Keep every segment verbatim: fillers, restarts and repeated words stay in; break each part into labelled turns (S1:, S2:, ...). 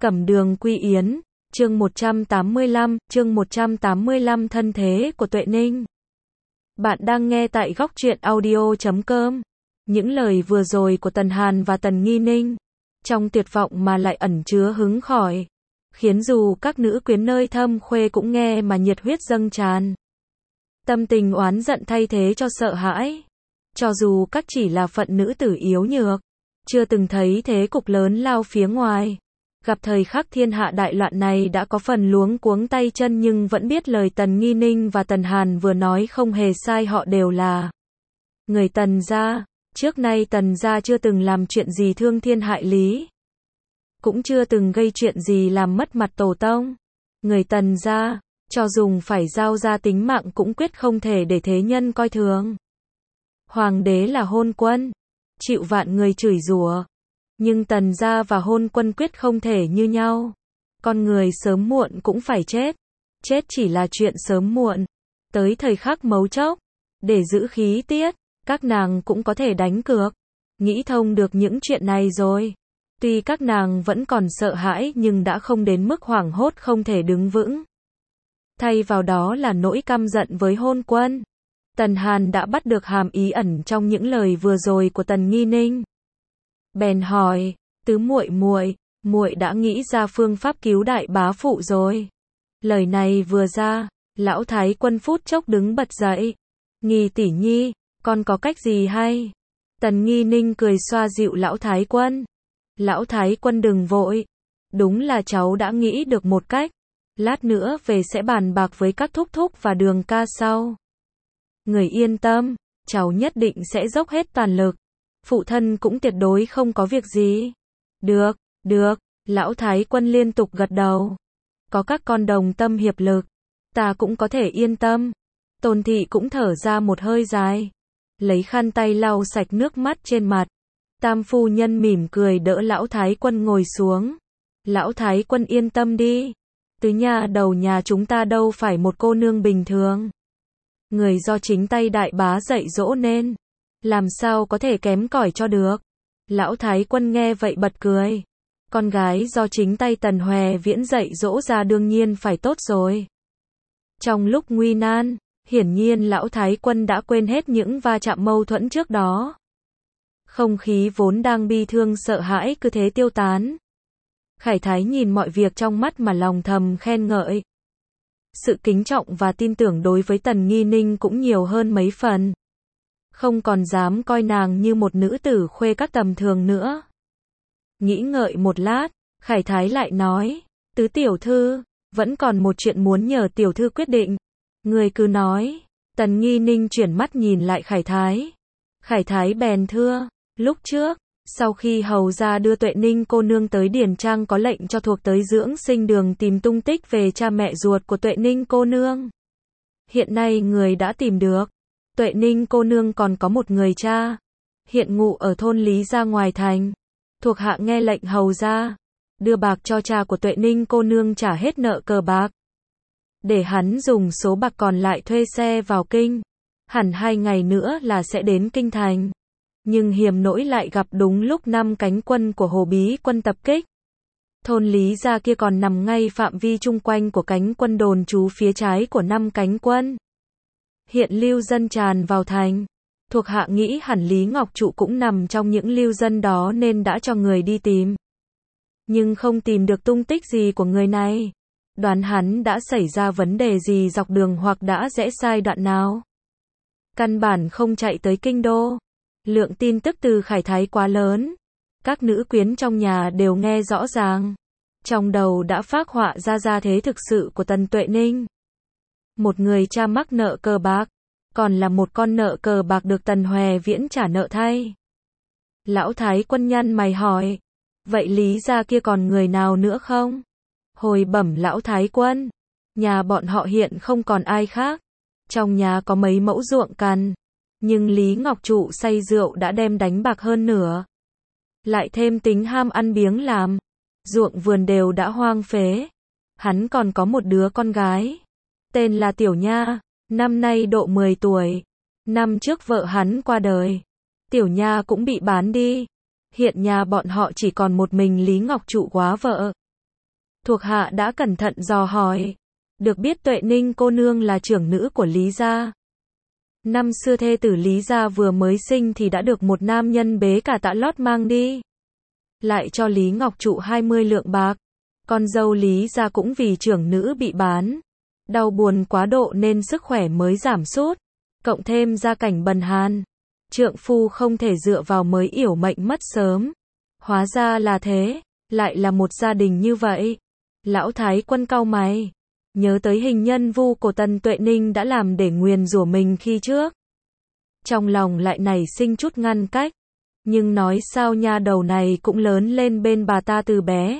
S1: Cẩm Đường Quy Yến, chương một trăm tám mươi lăm, chương một trăm tám mươi lăm Thân thế của Tuệ Ninh. Bạn đang nghe tại góc truyện audio chấm com. Những lời vừa rồi của Tần Hàn và Tần Nghi Ninh, trong tuyệt vọng mà lại ẩn chứa hứng khởi, khiến dù các nữ quyến nơi thâm khuê cũng nghe mà nhiệt huyết dâng tràn. Tâm tình oán giận thay thế cho sợ hãi. Cho dù các chỉ là phận nữ tử yếu nhược, chưa từng thấy thế cục lớn lao phía ngoài, gặp thời khắc thiên hạ đại loạn này đã có phần luống cuống tay chân, nhưng vẫn biết lời Tần Nghi Ninh và Tần Hàn vừa nói không hề sai, họ đều là người Tần gia. Trước nay Tần gia chưa từng làm chuyện gì thương thiên hại lý, cũng chưa từng gây chuyện gì làm mất mặt tổ tông. Người Tần gia, cho dùng phải giao ra tính mạng cũng quyết không thể để thế nhân coi thường. Hoàng đế là hôn quân, chịu vạn người chửi rủa, nhưng Tần gia và hôn quân quyết không thể như nhau. Con người sớm muộn cũng phải chết, chết chỉ là chuyện sớm muộn. Tới thời khắc mấu chốc, để giữ khí tiết, các nàng cũng có thể đánh cược. Nghĩ thông được những chuyện này rồi, tuy các nàng vẫn còn sợ hãi nhưng đã không đến mức hoảng hốt không thể đứng vững. Thay vào đó là nỗi căm giận với hôn quân. Tần Hàn đã bắt được hàm ý ẩn trong những lời vừa rồi của Tần Nghi Ninh, bèn hỏi: "Tứ muội muội, muội đã nghĩ ra phương pháp cứu đại bá phụ rồi?" Lời này vừa ra, lão thái quân phút chốc đứng bật dậy. "Nghi tỷ nhi, con có cách gì hay?" Tần Nghi Ninh cười xoa dịu lão thái quân. "Lão thái quân đừng vội, đúng là cháu đã nghĩ được một cách, lát nữa về sẽ bàn bạc với các thúc thúc và Đường ca sau. Người yên tâm, cháu nhất định sẽ dốc hết toàn lực. Phụ thân cũng tuyệt đối không có việc gì." "Được, được." Lão thái quân liên tục gật đầu. "Có các con đồng tâm hiệp lực, ta cũng có thể yên tâm." Tôn thị cũng thở ra một hơi dài, lấy khăn tay lau sạch nước mắt trên mặt. Tam phu nhân mỉm cười đỡ lão thái quân ngồi xuống. "Lão thái quân yên tâm đi, tứ nha đầu nhà chúng ta đâu phải một cô nương bình thường. Người do chính tay đại bá dạy dỗ nên, làm sao có thể kém cỏi cho được." Lão thái quân nghe vậy bật cười. Con gái do chính tay Tần Hòe Viễn dạy dỗ ra đương nhiên phải tốt rồi. Trong lúc nguy nan, hiển nhiên lão thái quân đã quên hết những va chạm mâu thuẫn trước đó. Không khí vốn đang bi thương sợ hãi cứ thế tiêu tán. Khải thái nhìn mọi việc trong mắt mà lòng thầm khen ngợi. Sự kính trọng và tin tưởng đối với Tần Nghi Ninh cũng nhiều hơn mấy phần. Không còn dám coi nàng như một nữ tử khuê các tầm thường nữa. Nghĩ ngợi một lát, Khải thái lại nói: "Tứ tiểu thư, vẫn còn một chuyện muốn nhờ tiểu thư quyết định." "Người cứ nói." Tần Nghi Ninh chuyển mắt nhìn lại Khải thái. Khải thái bèn thưa: "Lúc trước, sau khi hầu gia đưa Tuệ Ninh cô nương tới điền trang có lệnh cho thuộc tới dưỡng sinh đường tìm tung tích về cha mẹ ruột của Tuệ Ninh cô nương. Hiện nay người đã tìm được. Tuệ Ninh cô nương còn có một người cha, hiện ngụ ở thôn Lý Gia ngoài thành. Thuộc hạ nghe lệnh hầu gia đưa bạc cho cha của Tuệ Ninh cô nương trả hết nợ cờ bạc, để hắn dùng số bạc còn lại thuê xe vào kinh. Hẳn hai ngày nữa là sẽ đến kinh thành. Nhưng hiểm nỗi lại gặp đúng lúc năm cánh quân của Hồ Bí quân tập kích. Thôn Lý Gia kia còn nằm ngay phạm vi chung quanh của cánh quân đồn trú phía trái của năm cánh quân. Hiện lưu dân tràn vào thành. Thuộc hạ nghĩ hẳn Lý Ngọc Trụ cũng nằm trong những lưu dân đó nên đã cho người đi tìm. Nhưng không tìm được tung tích gì của người này. Đoán hắn đã xảy ra vấn đề gì dọc đường hoặc đã rẽ sai đoạn nào. Căn bản không chạy tới kinh đô." Lượng tin tức từ Khải thái quá lớn, các nữ quyến trong nhà đều nghe rõ ràng. Trong đầu đã phác họa ra gia thế thực sự của Tần Tuệ Ninh. Một người cha mắc nợ cờ bạc, còn là một con nợ cờ bạc được Tần Hòe Viễn trả nợ thay. Lão thái quân nhăn mày hỏi: "Vậy Lý gia kia còn người nào nữa không?" Hồi bẩm lão thái quân, nhà bọn họ hiện không còn ai khác. Trong nhà có mấy mẫu ruộng cằn, nhưng Lý Ngọc Trụ say rượu đã đem đánh bạc hơn nửa. Lại thêm tính ham ăn biếng làm, ruộng vườn đều đã hoang phế. Hắn còn có một đứa con gái, tên là Tiểu Nha, năm nay độ mười tuổi. Năm trước vợ hắn qua đời, Tiểu Nha cũng bị bán đi. Hiện nhà bọn họ chỉ còn một mình Lý Ngọc Trụ góa vợ. Thuộc hạ đã cẩn thận dò hỏi. Được biết Tuệ Ninh cô nương là trưởng nữ của Lý gia. Năm xưa thê tử Lý gia vừa mới sinh thì đã được một nam nhân bế cả tạ lót mang đi. Lại cho Lý Ngọc Trụ hai mươi lượng bạc. Con dâu Lý gia cũng vì trưởng nữ bị bán. Đau buồn quá độ nên sức khỏe mới giảm sút. Cộng thêm gia cảnh bần hàn. Trượng phu không thể dựa vào mới yểu mệnh mất sớm. Hóa ra là thế, lại là một gia đình như vậy. Lão Thái Quân cau mày. Nhớ tới hình nhân vu của Tần Tuệ Ninh đã làm để nguyền rủa mình khi trước. Trong lòng lại nảy sinh chút ngăn cách. Nhưng nói sao nha đầu này cũng lớn lên bên bà ta từ bé.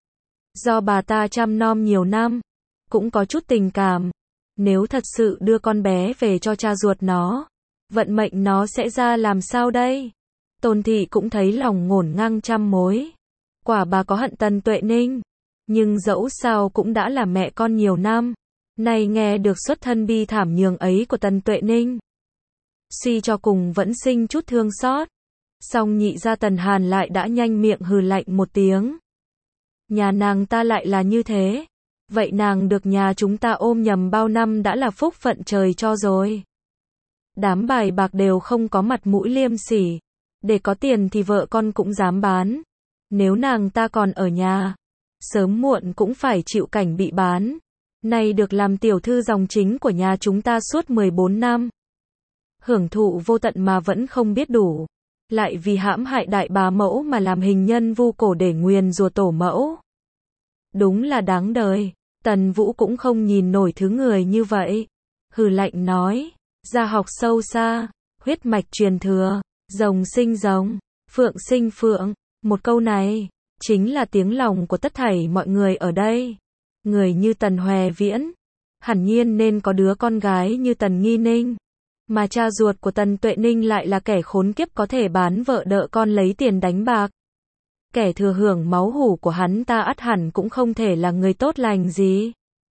S1: Do bà ta chăm nom nhiều năm, cũng có chút tình cảm. Nếu thật sự đưa con bé về cho cha ruột nó, vận mệnh nó sẽ ra làm sao đây? Tôn thị cũng thấy lòng ngổn ngang trăm mối. Quả bà có hận Tần Tuệ Ninh, nhưng dẫu sao cũng đã là mẹ con nhiều năm. Nay nghe được xuất thân bi thảm nhường ấy của Tần Tuệ Ninh, suy cho cùng vẫn sinh chút thương xót. Song nhị gia Tần Hàn lại đã nhanh miệng hừ lạnh một tiếng. Nhà nàng ta lại là như thế. Vậy nàng được nhà chúng ta ôm nhầm bao năm đã là phúc phận trời cho rồi. Đám bài bạc đều không có mặt mũi liêm sỉ. Để có tiền thì vợ con cũng dám bán. Nếu nàng ta còn ở nhà, sớm muộn cũng phải chịu cảnh bị bán. Nay được làm tiểu thư dòng chính của nhà chúng ta suốt mười bốn năm. Hưởng thụ vô tận mà vẫn không biết đủ. Lại vì hãm hại đại bá mẫu mà làm hình nhân vu cổ để nguyền rủa tổ mẫu. Đúng là đáng đời. Tần Vũ cũng không nhìn nổi thứ người như vậy. Hừ lạnh nói, gia học sâu xa, huyết mạch truyền thừa, rồng sinh rồng, phượng sinh phượng. Một câu này, chính là tiếng lòng của tất thảy mọi người ở đây. Người như Tần Hòe Viễn, hẳn nhiên nên có đứa con gái như Tần Nghi Ninh. Mà cha ruột của Tần Tuệ Ninh lại là kẻ khốn kiếp có thể bán vợ đợ con lấy tiền đánh bạc. Kẻ thừa hưởng máu hủ của hắn ta ắt hẳn cũng không thể là người tốt lành gì.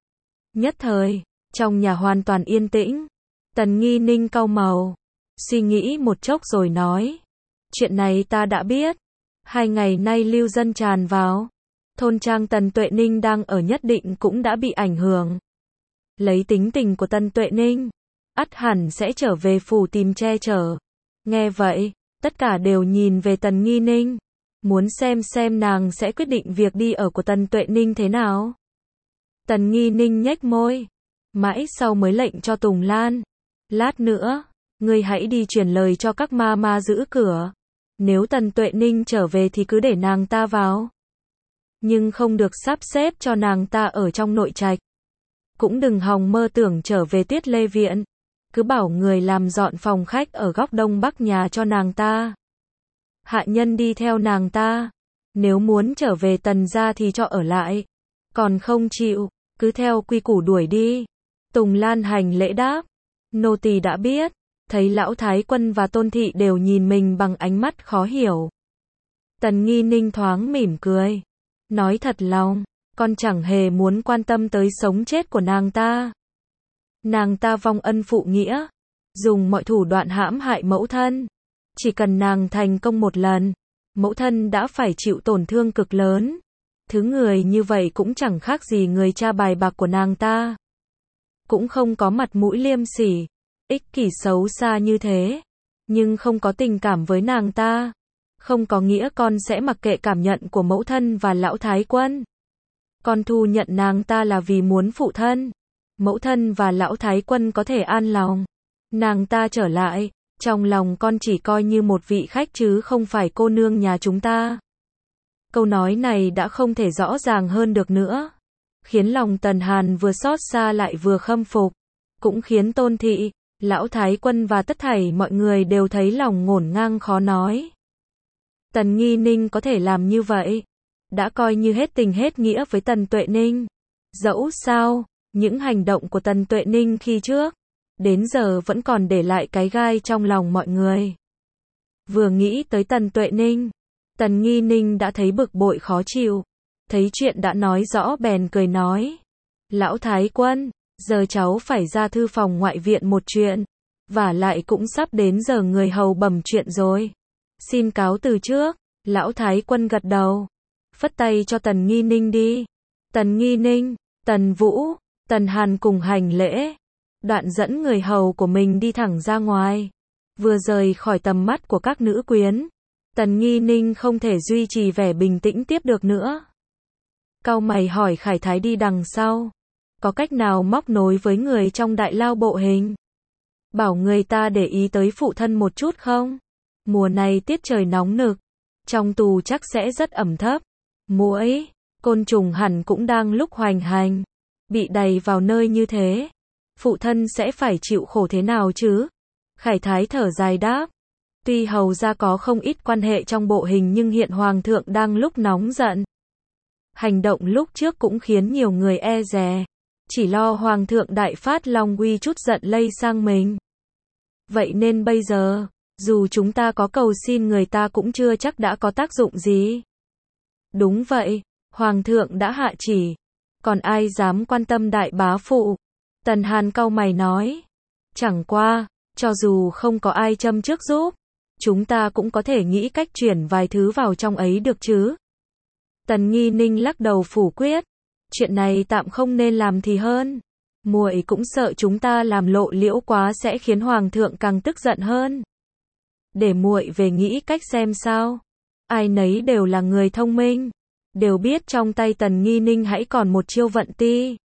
S1: Nhất thời, trong nhà hoàn toàn yên tĩnh. Tần Nghi Ninh cau màu, suy nghĩ một chốc rồi nói. Chuyện này ta đã biết. Hai ngày nay lưu dân tràn vào. Thôn trang Tần Tuệ Ninh đang ở nhất định cũng đã bị ảnh hưởng. Lấy tính tình của Tần Tuệ Ninh, ắt hẳn sẽ trở về phủ tìm che chở. Nghe vậy, tất cả đều nhìn về Tần Nghi Ninh. Muốn xem xem nàng sẽ quyết định việc đi ở của Tần Tuệ Ninh thế nào. Tần Nghi Ninh nhếch môi. Mãi sau mới lệnh cho Tùng Lan. Lát nữa, ngươi hãy đi truyền lời cho các ma ma giữ cửa. Nếu Tần Tuệ Ninh trở về thì cứ để nàng ta vào. Nhưng không được sắp xếp cho nàng ta ở trong nội trạch. Cũng đừng hòng mơ tưởng trở về Tuyết Lê Viện. Cứ bảo người làm dọn phòng khách ở góc đông bắc nhà cho nàng ta. Hạ nhân đi theo nàng ta. Nếu muốn trở về Tần gia thì cho ở lại. Còn không chịu, cứ theo quy củ đuổi đi. Tùng Lan hành lễ đáp. Nô tỳ đã biết. Thấy lão Thái Quân và Tôn Thị đều nhìn mình bằng ánh mắt khó hiểu. Tần Nghi Ninh thoáng mỉm cười. Nói thật lòng, con chẳng hề muốn quan tâm tới sống chết của nàng ta. Nàng ta vong ân phụ nghĩa, dùng mọi thủ đoạn hãm hại mẫu thân. Chỉ cần nàng thành công một lần, mẫu thân đã phải chịu tổn thương cực lớn. Thứ người như vậy cũng chẳng khác gì người cha bài bạc của nàng ta. Cũng không có mặt mũi liêm sỉ, ích kỷ xấu xa như thế. Nhưng không có tình cảm với nàng ta. Không có nghĩa con sẽ mặc kệ cảm nhận của mẫu thân và lão Thái Quân. Con thu nhận nàng ta là vì muốn phụ thân. Mẫu thân và lão Thái Quân có thể an lòng. Nàng ta trở lại, trong lòng con chỉ coi như một vị khách chứ không phải cô nương nhà chúng ta. Câu nói này đã không thể rõ ràng hơn được nữa. Khiến lòng Tần Hàn vừa xót xa lại vừa khâm phục. Cũng khiến Tôn Thị, lão Thái Quân và tất thảy mọi người đều thấy lòng ngổn ngang khó nói. Tần Nghi Ninh có thể làm như vậy, đã coi như hết tình hết nghĩa với Tần Tuệ Ninh. Dẫu sao, những hành động của Tần Tuệ Ninh khi trước, đến giờ vẫn còn để lại cái gai trong lòng mọi người. Vừa nghĩ tới Tần Tuệ Ninh, Tần Nghi Ninh đã thấy bực bội khó chịu. Thấy chuyện đã nói rõ bèn cười nói. Lão Thái Quân, giờ cháu phải ra thư phòng ngoại viện một chuyện. Và lại cũng sắp đến giờ người hầu bẩm chuyện rồi. Xin cáo từ trước. Lão Thái Quân gật đầu, phất tay cho Tần Nghi Ninh đi. Tần Nghi Ninh, Tần Vũ, Tần Hàn cùng hành lễ. Đoạn dẫn người hầu của mình đi thẳng ra ngoài. Vừa rời khỏi tầm mắt của các nữ quyến, Tần Nghi Ninh không thể duy trì vẻ bình tĩnh tiếp được nữa. Cau mày hỏi Khải Thái đi đằng sau. Có cách nào móc nối với người trong đại lao bộ hình? Bảo người ta để ý tới phụ thân một chút không? Mùa này tiết trời nóng nực, trong tù chắc sẽ rất ẩm thấp. Muỗi, côn trùng hẳn cũng đang lúc hoành hành. Bị đày vào nơi như thế, phụ thân sẽ phải chịu khổ thế nào chứ? Khải Thái thở dài đáp. Tuy hầu ra có không ít quan hệ trong bộ hình nhưng hiện hoàng thượng đang lúc nóng giận. Hành động lúc trước cũng khiến nhiều người e dè. Chỉ lo hoàng thượng đại phát long uy chút giận lây sang mình. Vậy nên bây giờ, dù chúng ta có cầu xin người ta cũng chưa chắc đã có tác dụng gì. Đúng vậy, hoàng thượng đã hạ chỉ. Còn ai dám quan tâm đại bá phụ? Tần Hàn cau mày nói. Chẳng qua, cho dù không có ai châm trước giúp, chúng ta cũng có thể nghĩ cách chuyển vài thứ vào trong ấy được chứ. Tần Nghi Ninh lắc đầu phủ quyết. Chuyện này tạm không nên làm thì hơn. Muội cũng sợ chúng ta làm lộ liễu quá sẽ khiến hoàng thượng càng tức giận hơn. Để muội về nghĩ cách xem sao. Ai nấy đều là người thông minh, đều biết trong tay Tần Nghi Ninh hãy còn một chiêu vận ti.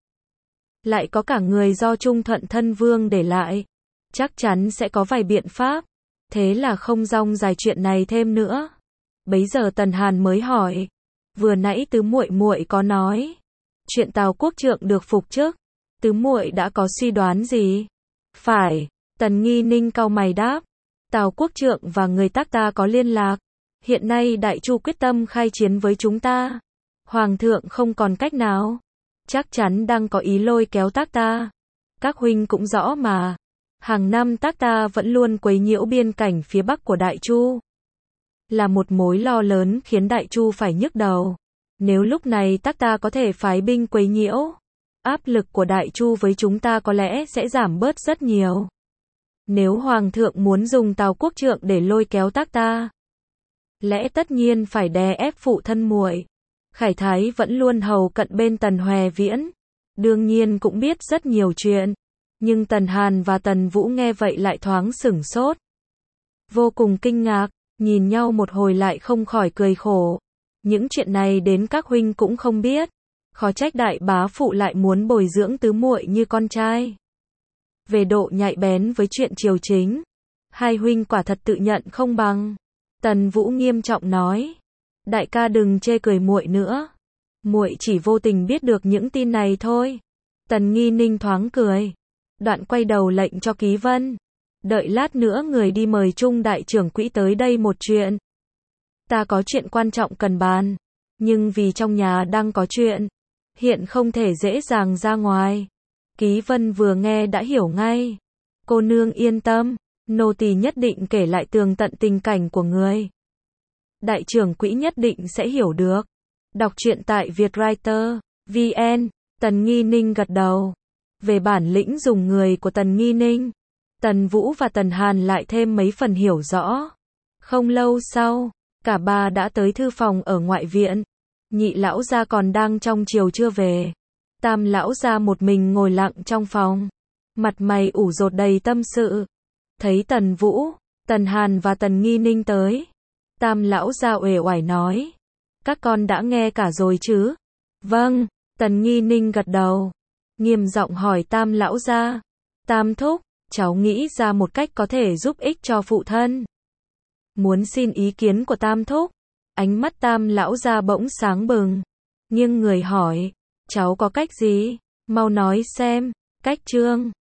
S1: Lại có cả người do Trung Thuận thân vương để lại, chắc chắn sẽ có vài biện pháp. Thế là không rong dài chuyện này thêm nữa. Bấy giờ Tần Hàn mới hỏi, vừa nãy tứ muội muội có nói chuyện Tào quốc trượng được phục chức, tứ muội đã có suy đoán gì? Phải, Tần Nghi Ninh cau mày đáp. Tào quốc trượng và người Tác ta có liên lạc. Hiện nay Đại Chu quyết tâm khai chiến với chúng ta. Hoàng thượng không còn cách nào. Chắc chắn đang có ý lôi kéo Tác ta. Các huynh cũng rõ mà. Hàng năm Tác ta vẫn luôn quấy nhiễu biên cảnh phía bắc của Đại Chu. Là một mối lo lớn khiến Đại Chu phải nhức đầu. Nếu lúc này Tác ta có thể phái binh quấy nhiễu, áp lực của Đại Chu với chúng ta có lẽ sẽ giảm bớt rất nhiều. Nếu Hoàng thượng muốn dùng Tào quốc trượng để lôi kéo Tác ta, lẽ tất nhiên phải đè ép phụ thân muội. Khải Thái vẫn luôn hầu cận bên Tần Hoè Viễn, đương nhiên cũng biết rất nhiều chuyện. Nhưng Tần Hàn và Tần Vũ nghe vậy lại thoáng sửng sốt. Vô cùng kinh ngạc, nhìn nhau một hồi lại không khỏi cười khổ. Những chuyện này đến các huynh cũng không biết. Khó trách đại bá phụ lại muốn bồi dưỡng tứ muội như con trai. Về độ nhạy bén với chuyện triều chính, hai huynh quả thật tự nhận không bằng. Tần Vũ nghiêm trọng nói. Đại ca đừng chê cười muội nữa. Muội chỉ vô tình biết được những tin này thôi. Tần Nghi Ninh thoáng cười. Đoạn quay đầu lệnh cho Ký Vân. Đợi lát nữa người đi mời Trung đại trưởng quỹ tới đây một chuyện. Ta có chuyện quan trọng cần bàn. Nhưng vì trong nhà đang có chuyện, hiện không thể dễ dàng ra ngoài. Ký Vân vừa nghe đã hiểu ngay. Cô nương yên tâm, nô tỳ nhất định kể lại tường tận tình cảnh của người. Đại trưởng quỹ nhất định sẽ hiểu được. Đọc truyện tại Vietwriter chấm vn. Tần Nghi Ninh gật đầu. Về bản lĩnh dùng người của Tần Nghi Ninh, Tần Vũ và Tần Hàn lại thêm mấy phần hiểu rõ. Không lâu sau, cả ba đã tới thư phòng ở ngoại viện. Nhị lão gia còn đang trong chiều chưa về. Tam lão gia một mình ngồi lặng trong phòng, mặt mày ủ rột đầy tâm sự. Thấy Tần Vũ, Tần Hàn và Tần Nghi Ninh tới, Tam lão gia uể oải nói: "Các con đã nghe cả rồi chứ?" "Vâng." Tần Nghi Ninh gật đầu, nghiêm giọng hỏi Tam lão gia: "Tam thúc, cháu nghĩ ra một cách có thể giúp ích cho phụ thân. Muốn xin ý kiến của Tam thúc." Ánh mắt Tam lão gia bỗng sáng bừng, nghiêng người hỏi: "Cháu có cách gì? Mau nói xem." "Cách Trương."